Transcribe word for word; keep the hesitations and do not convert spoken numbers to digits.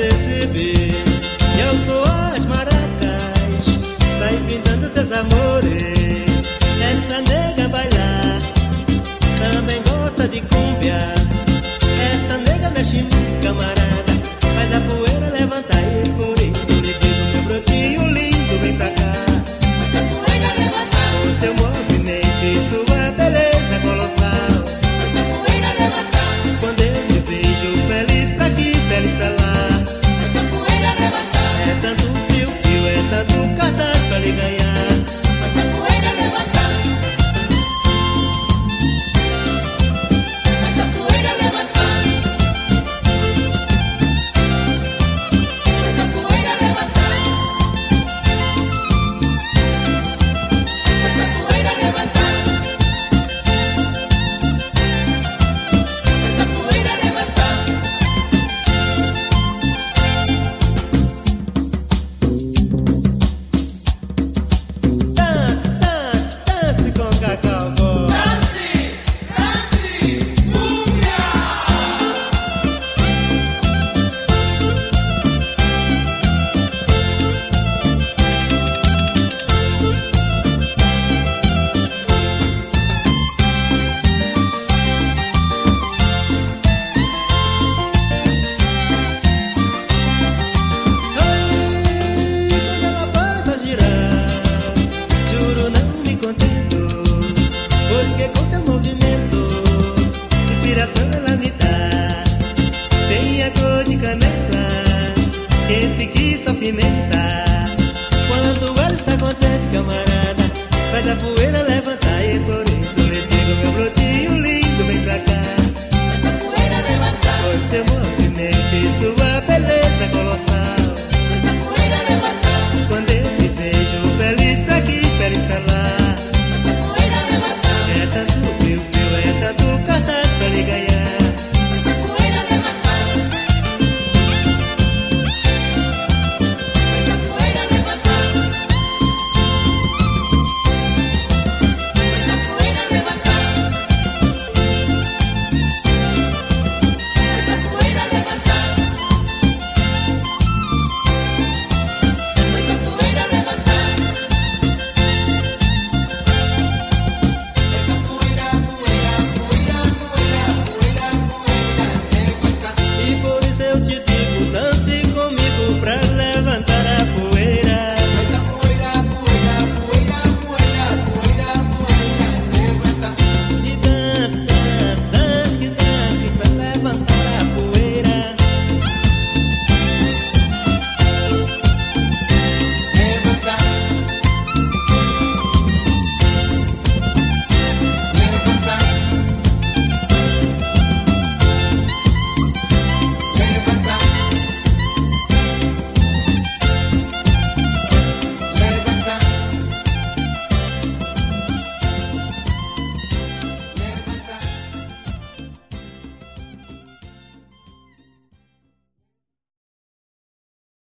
receber. E ao soar as maracas, vai enfrentando seus amores. Essa nega bailar, também gosta de cumbia. Essa nega mexe muito, camarada, faz a poeira levantar. E por isso me diz o meu broquinho lindo, vem pra cá. Faz a poeira levantar. Com seu movimento e sua beleza colossal. Faz a poeira levantar. Quando eu te vejo feliz pra aqui, feliz pra lá. Faz a poeira levantar. É tanto fio-fio, é tanto cartaz pra lhe ganhar. Faz a poeira levantar. Faz a poeira levantar. Faz a poeira levantar. Faz a poeira levantar. Faz a poeira levantar. Dance, dance, dance com Cacau Boy. Dance, dance, cumbia. Ai, quando ela passa a girar, juro não me contento, porque com seu movimento, inspiração ela me dá. Tem a cor de canela, quente que só pimenta.